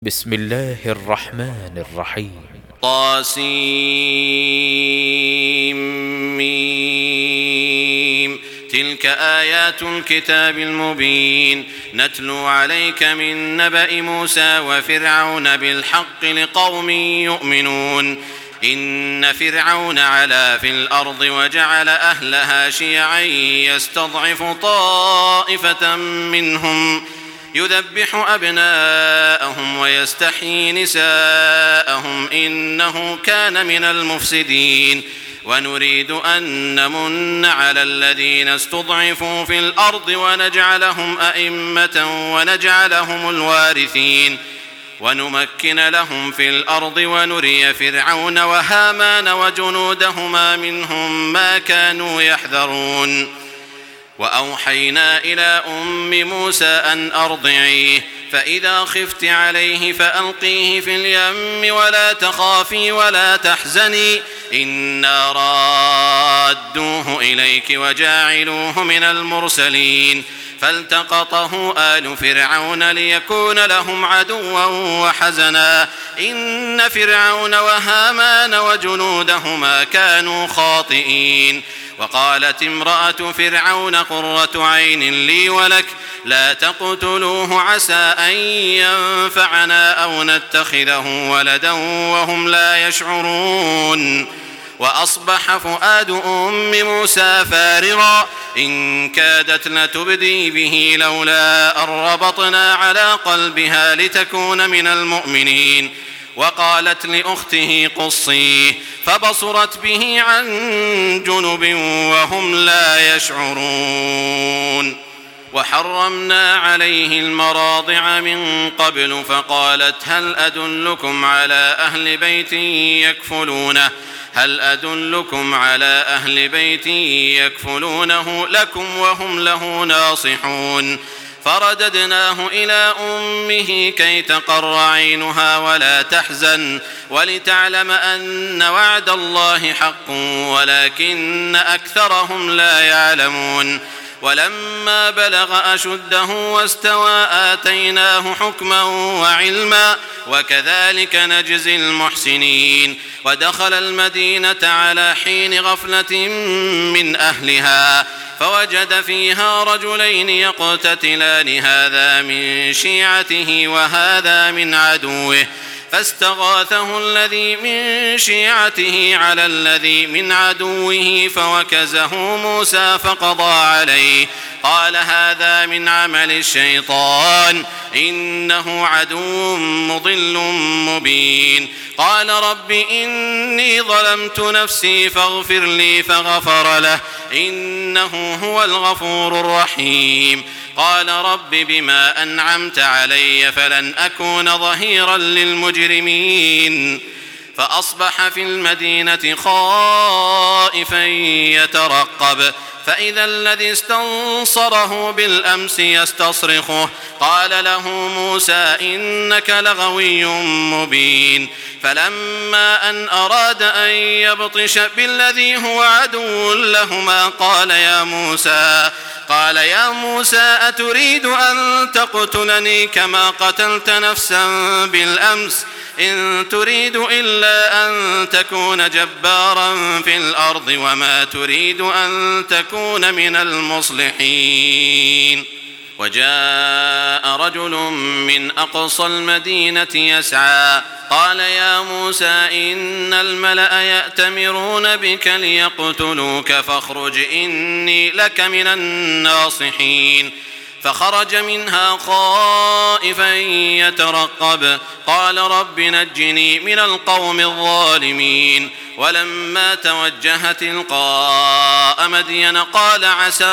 بسم الله الرحمن الرحيم. طاسيم. تلك آيات الكتاب المبين نتلو عليك من نبأ موسى وفرعون بالحق لقوم يؤمنون. إن فرعون علا في الأرض وجعل أهلها شيعا يستضعف طائفة منهم يذبح أبناءهم ويستحيي نساءهم إنه كان من المفسدين. ونريد أن نمن على الذين استضعفوا في الأرض ونجعلهم أئمة ونجعلهم الوارثين ونمكن لهم في الأرض ونري فرعون وهامان وجنودهما منهم ما كانوا يحذرون. وأوحينا إلى أم موسى أن أرضعيه فإذا خفت عليه فألقيه في اليم ولا تخافي ولا تحزني إنا رادوه إليك وجاعلوه من المرسلين. فالتقطه آل فرعون ليكون لهم عدوا وحزنا إن فرعون وهامان وجنودهما كانوا خاطئين. وقالت امرأة فرعون قرة عين لي ولك لا تقتلوه عسى أن ينفعنا أو نتخذه ولدا وهم لا يشعرون. وأصبح فؤاد أم موسى فارغا إن كادت لتبدي به لولا أن ربطنا على قلبها لتكون من المؤمنين. وقالت لأخته قصيه فبصرت به عن جنب وهم لا يشعرون. وحرمنا عليه المراضع من قبل فقالت هل أدلكم على أهل بيت يكفلونه لكم وهم له ناصحون. فرددناه إلى أمه كي تقر عينها ولا تحزن ولتعلم أن وعد الله حق ولكن أكثرهم لا يعلمون. ولما بلغ أشده واستوى آتيناه حكما وعلما وكذلك نجزي المحسنين. ودخل المدينة على حين غفلة من أهلها فوجد فيها رجلين يقتتلان هذا من شيعته وهذا من عدوه فاستغاثه الذي من شيعته على الذي من عدوه فوكزه موسى فقضى عليه قال هذا من عمل الشيطان إنه عدو مضل مبين. قال رب إني ظلمت نفسي فاغفر لي فغفر له إنه هو الغفور الرحيم. قال رب بما أنعمت علي فلن أكون ظهيرا للمجرمين. فأصبح في المدينة خائفا يترقب فإذا الذي استنصره بالأمس يستصرخه قال له موسى إنك لغوي مبين. فلما أن أراد أن يبطش بالذي هو عدو لهما قال يا موسى أتريد أن تقتلني كما قتلت نفسا بالأمس إن تريد إلا أن تكون جبارا في الأرض وما تريد أن تكون من المصلحين. وجاء رجل من أقصى المدينة يسعى قال يا موسى إن الملأ يأتمرون بك ليقتلوك فاخرج إني لك من الناصحين. فخرج منها خائفا يترقب قال رب نجني من القوم الظالمين. ولما توجه تلقاء مدين قال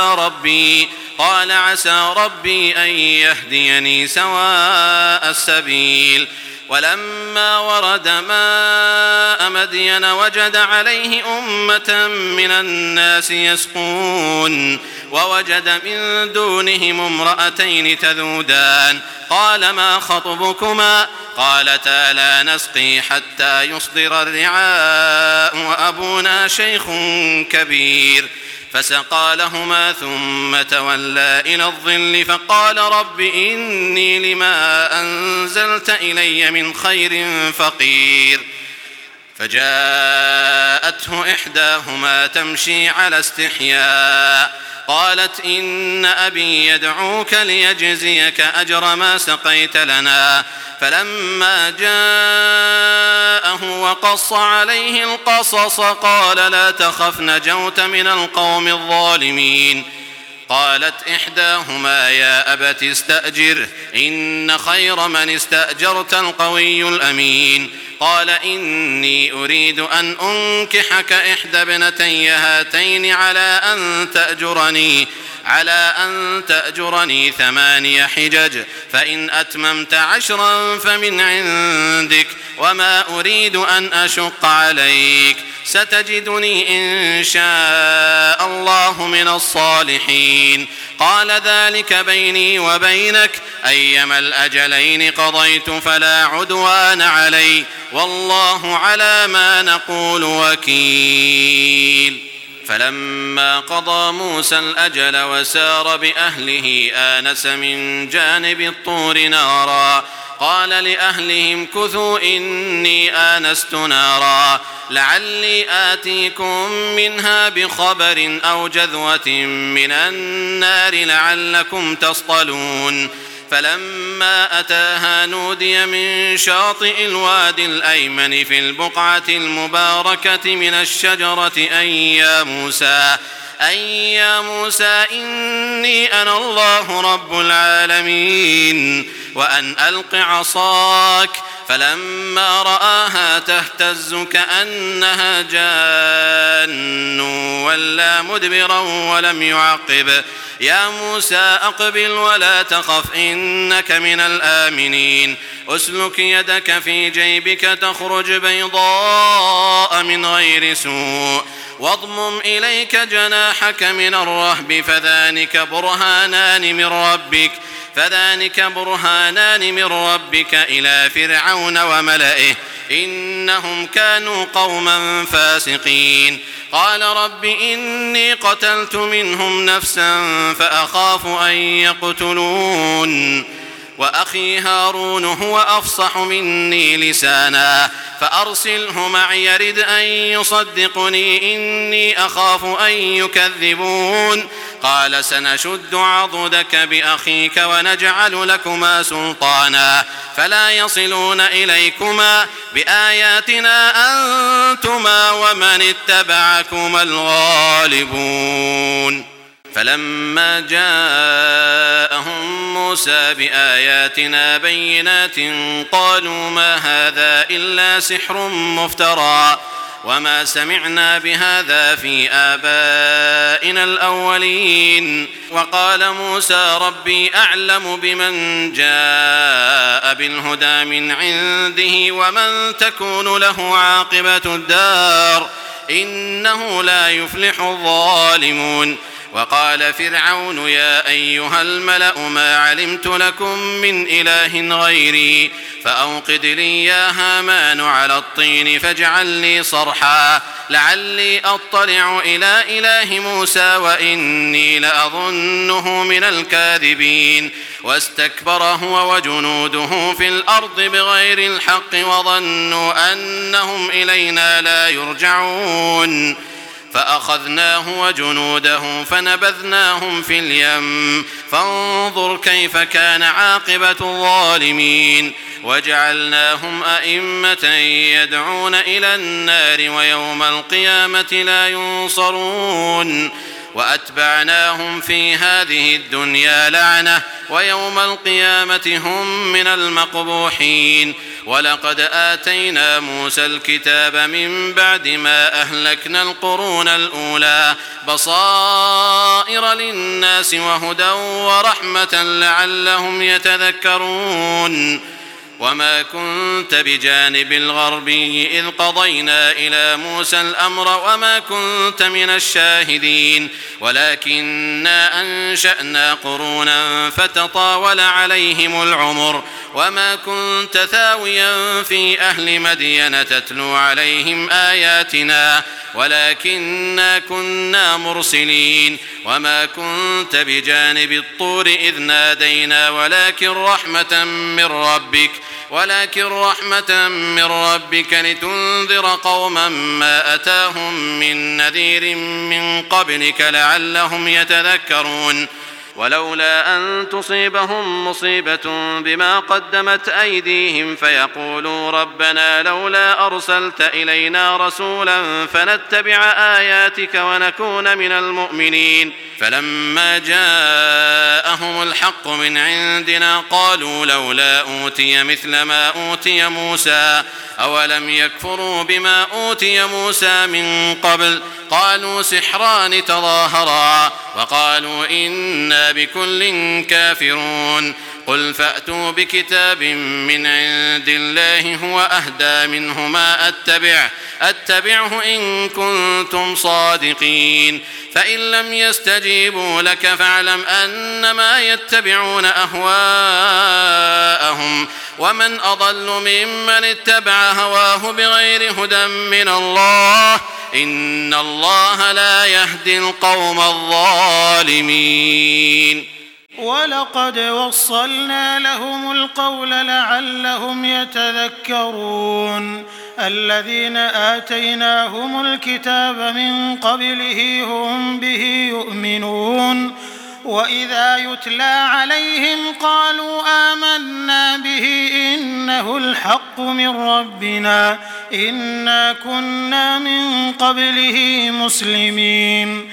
عسى ربي أن يهديني سواء السبيل. ولما ورد ماء مدين وجد عليه أمة من الناس يسقون ووجد من دونهم امرأتين تذودان قال ما خطبكما قالتا لا نسقي حتى يصدر الرعاء وأبونا شيخ كبير. فسقى لهما ثم تولى إلى الظل فقال رب إني لما أنزلت إلي من خير فقير. فجاءته إحداهما تمشي على استحياء قالت إن أبي يدعوك ليجزيك أجر ما سقيت لنا. فلما جاءه وقص عليه القصص قال لا تخف نجوت من القوم الظالمين. قالت إحداهما يا أبت استأجره إن خير من استأجرت القوي الأمين. قال إني أريد أن أنكحك إحدى ابنتي هاتين على أن تأجرني 8 حجج فإن أتممت 10 فمن عندك وما أريد أن أشق عليك ستجدني إن شاء الله من الصالحين. قال ذلك بيني وبينك أيما الأجلين قضيت فلا عدوان علي والله على ما نقول وكيل. فلما قضى موسى الأجل وسار بأهله آنس من جانب الطور نارا قال لأهلهم كثوا إني آنست نارا لعلي آتيكم منها بخبر أو جذوة من النار لعلكم تصطلون. فلما أتاها نودي من شاطئ الوادي الأيمن في البقعة المباركة من الشجرة أي يا موسى إني أنا الله رب العالمين وأن ألق عصاك. فلما رآها تهتز كأنها جان ولا مدبرا ولم يعقب. يا موسى أقبل ولا تخف إنك من الآمنين. أسلك يدك في جيبك تخرج بيضاء من غير سوء واضمم إليك جناحك من الرهب فذلك برهانان من ربك إلى فرعون وملئه إنهم كانوا قوما فاسقين. قال رب إني قتلت منهم نفسا فأخاف أن يقتلون وأخي هارون هو أفصح مني لسانا فأرسله معي يرد أن يصدقني إني أخاف أن يكذبون. قال سنشد عضدك بأخيك ونجعل لكما سلطانا فلا يصلون إليكما بآياتنا أنتما ومن اتبعكما الغالبون. فلما جاءهم موسى بآياتنا بينات قالوا ما هذا إلا سحر مفترى وما سمعنا بهذا في آبائنا الأولين. وقال موسى ربي أعلم بمن جاء بالهدى من عنده ومن تكون له عاقبة الدار إنه لا يفلح الظالمون. وقال فرعون يا أيها الملأ ما علمت لكم من إله غيري فأوقد لي يا هامان على الطين فاجعل لي صرحا لعلي أطلع إلى إله موسى وإني لأظنه من الكاذبين. واستكبر هو وجنوده في الأرض بغير الحق وظنوا أنهم إلينا لا يرجعون. فأخذناه وجنوده فنبذناهم في اليم فانظر كيف كان عاقبة الظالمين. وجعلناهم أئمة يدعون إلى النار ويوم القيامة لا ينصرون. وأتبعناهم في هذه الدنيا لعنة ويوم القيامة هم من المقبوحين. ولقد آتينا موسى الكتاب من بعد ما أهلكنا القرون الأولى بصائر للناس وهدى ورحمة لعلهم يتذكرون. وما كنت بجانب الغربي إذ قضينا إلى موسى الأمر وما كنت من الشاهدين ولكننا أنشأنا قرونا فتطاول عليهم العمر وما كنت ثاويا في أهل مدين تتلو عليهم آياتنا ولكننا كنا مرسلين وما كنت بجانب الطور إذ نادينا ولكن رحمة من ربك لتنذر قوما ما أتاهم من نذير من قبلك لعلهم يتذكرون ولولا أن تصيبهم مصيبة بما قدمت أيديهم فيقولوا ربنا لولا أرسلت إلينا رسولا فنتبع آياتك ونكون من المؤمنين فلما جاءهم الحق من عندنا قالوا لولا أوتي مثل ما أوتي موسى أولم يكفروا بما أوتي موسى من قبل قالوا سحران تظاهرا وقالوا إنا بكل كافرون قل فأتوا بكتاب من عند الله هو أهدى منهما أتبعه إن كنتم صادقين فإن لم يستجيبوا لك فاعلم أنما يتبعون أهواءهم ومن أضل ممن اتبع هواه بغير هدى من الله إن الله لا يهدي القوم الظالمين ولقد وصلنا لهم القول لعلهم يتذكرون الذين آتيناهم الكتاب من قبله هم به يؤمنون وإذا يتلى عليهم قالوا آمنا به إنه الحق من ربنا إنا كنا من قبله مسلمين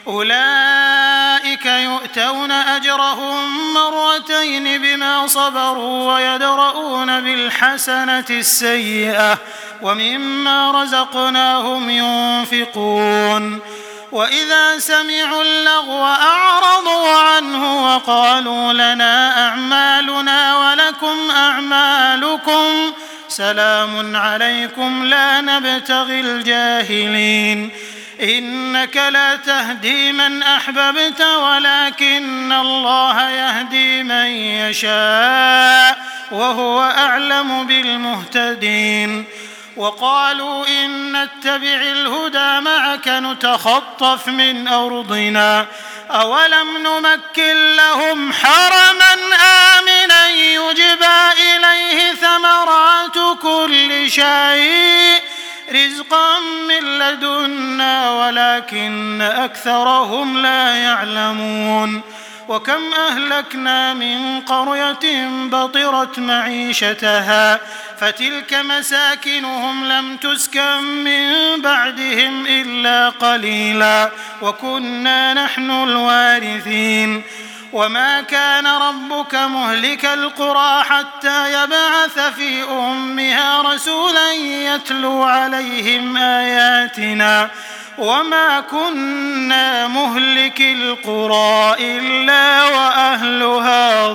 أولئك يؤتون أجرهم مرتين بما صبروا ويدرؤون بالحسنة السيئة ومما رزقناهم ينفقون وإذا سمعوا اللغو أعرضوا عنه وقالوا لنا أعمالنا ولكم أعمالكم سلام عليكم لا نبتغي الجاهلين إنك لا تهدي من أحببت ولكن الله يهدي من يشاء وهو أعلم بالمهتدين وقالوا إن نتبع الهدى معك نتخطف من أرضنا أولم نمكن لهم حرما آمنا يجبى إليه ثمرات كل شيء رزقا من لدنا ولكن أكثرهم لا يعلمون وكم أهلكنا من قرية بطرت معيشتها فتلك مساكنهم لم تسكن من بعدهم إلا قليلا وكنا نحن الوارثين وما كان ربك مهلك القرى حتى يبعث في أمها رسولا يتلو عليهم آياتنا وما كنا مهلك القرى إلا وأهلها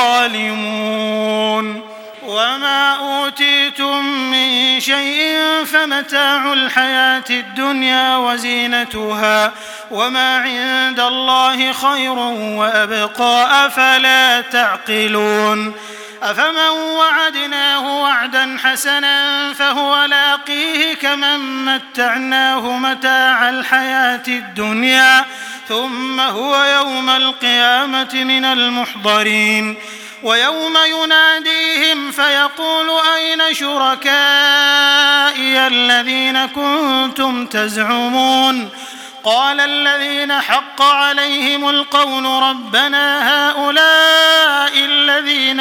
ظالمون وما أوتيتم من شيء فمتاع الحياة الدنيا وزينتها وما عند الله خير وأبقى أفلا تعقلون أفمن وعدناه وعدا حسنا فهو لاقيه كمن متعناه متاع الحياة الدنيا ثم هو يوم القيامة من المحضرين ويوم يناديهم فيقول أين شركائي الذين كنتم تزعمون قال الذين حق عليهم القول ربنا هؤلاء الذين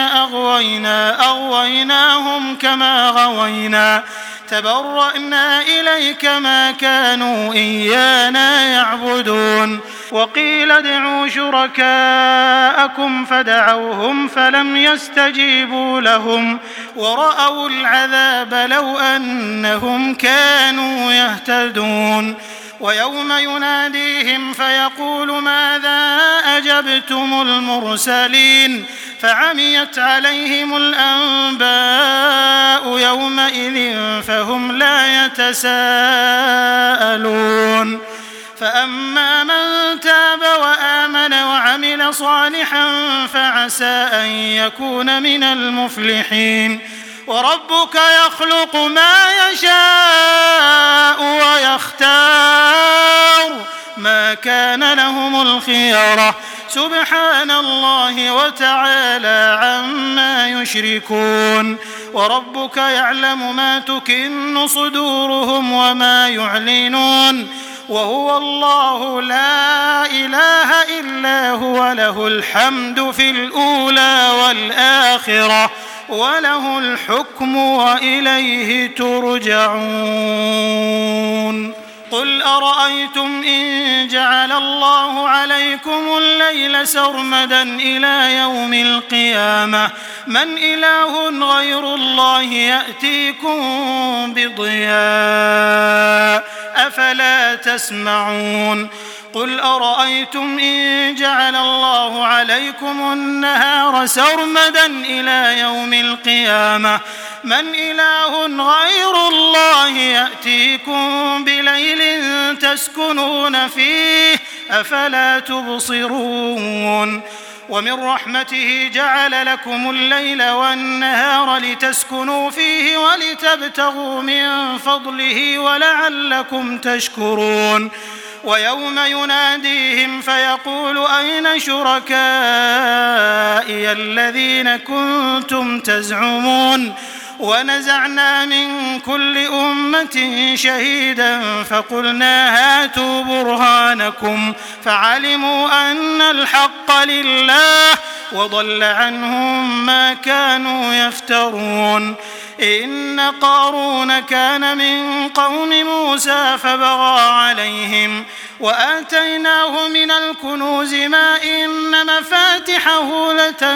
أغويناهم كما غوينا تبرأنا إليك ما كانوا إيانا يعبدون وقيل ادعوا شركاءكم فدعوهم فلم يستجيبوا لهم ورأوا العذاب لو أنهم كانوا يهتدون ويوم يناديهم فيقول ماذا أجبتم المرسلين فعميت عليهم الأنباء يومئذ فهم لا يتساءلون فأما من تاب وآمن وعمل صالحا فعسى أن يكون من المفلحين وربك يخلق ما يشاء ويختار ما كان لهم الخيرة سبحان الله وتعالى عما يشركون وربك يعلم ما تكن صدورهم وما يعلنون وهو الله لا إله إلا هو له الحمد في الأولى والآخرة وله الحكم وإليه ترجعون قل أرأيتم إن جعل الله عليكم الليل سرمدا إلى يوم القيامة من إله غير الله يأتيكم بضياء أفلا تسمعون قل أرأيتم إن جعل الله عليكم النهار سرمدا إلى يوم القيامة من إله غير الله يأتيكم بليل تسكنون فيه أفلا تبصرون ومن رحمته جعل لكم الليل والنهار لتسكنوا فيه ولتبتغوا من فضله ولعلكم تشكرون ويوم يناديهم فيقول أين شركائي الذين كنتم تزعمون ونزعنا من كل أمة شهيدا فقلنا هاتوا برهانكم فعلموا أن الحق لله وضل عنهم ما كانوا يفترون إن قارون كان من قوم موسى فبغى عليهم وآتيناه من الكنوز ما إن مفاتحه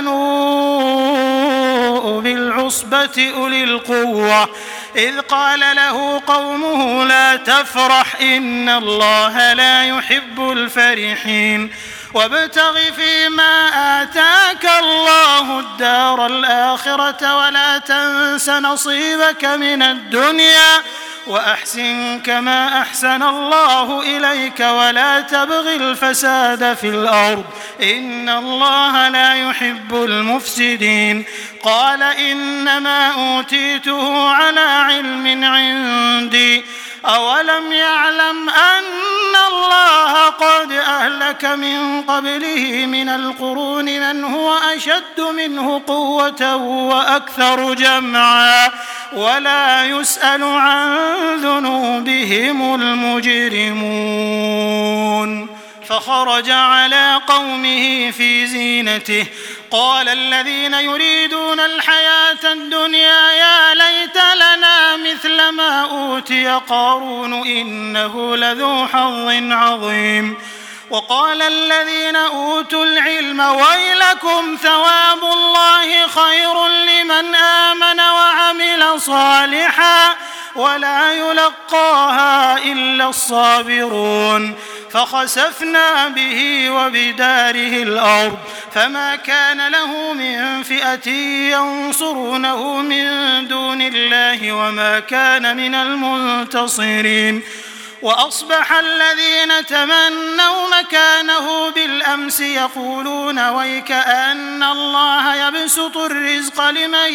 لتنوء بالعصبة أولي القوة إذ قال له قومه لا تفرح إن الله لا يحب الفرحين وابتغ فيما آتاك الله الدار الآخرة ولا تنس نصيبك من الدنيا وأحسن كما أحسن الله إليك ولا تبغ الفساد في الأرض إن الله لا يحب المفسدين قال إنما أوتيته على علم عندي أولم يعلم أن الله قد أهلك من قبله من القرون من هو أشد منه قوة وأكثر جمعا ولا يسأل عن ذنوبهم المجرمون فخرج على قومه في زينته قال الذين يريدون الحياة الدنيا يا ليت لنا مثل ما أوتي قارون إنه لذو حظ عظيم وقال الذين أوتوا العلم ويلكم ثواب الله خير لمن آمن وعمل صالحا ولا يلقاها إلا الصابرون فخسفنا به وبداره الأرض فما كان له من فئة ينصرونه من دون الله وما كان من المنتصرين وأصبح الذين تمنوا مكانه بالأمس يقولون ويكأن الله يبسط الرزق لمن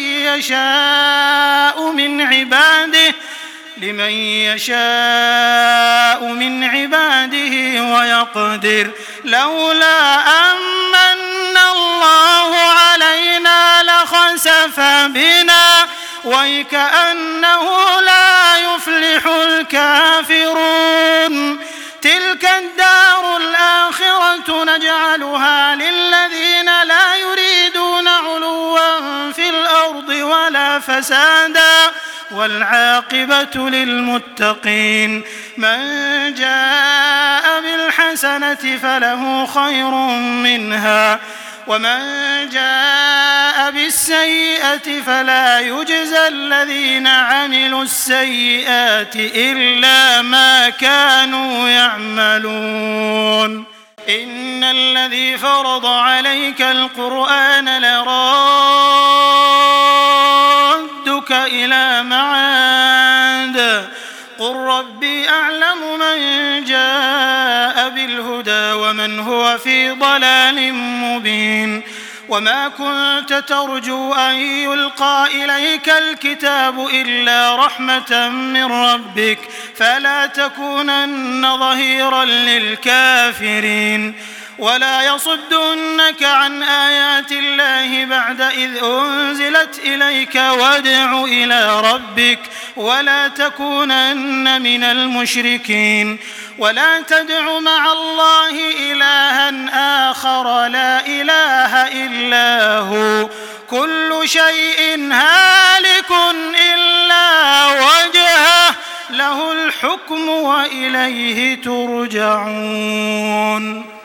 يشاء من عباده ويقدر لولا أمن الله علينا لخسف بنا ويكأنه لا يفلح الكافرون تلك الدار الآخرة نجعلها للذين لا يريدون علوا في الأرض ولا فسادا والعاقبة للمتقين من جاء بالحسنة فله خير منها ومن جاء بالسيئة فلا يجزى الذين عملوا السيئات إلا ما كانوا يعملون إن الذي فرض عليك القرآن لرادك إلى معاد قل ربي أعلم من جاء بالهدى ومن هو في ضلال مبين وما كنت ترجو أن يلقى إليك الكتاب إلا رحمة من ربك فلا تكونن ظهيرا للكافرين ولا يصدنك عن آيات الله بعد إذ أنزلت إليك وادع إلى ربك ولا تكونن من المشركين ولا تدع مع الله إلها آخر لا إله إلا هو كل شيء هالك إلا وجهه له الحكم وإليه ترجعون.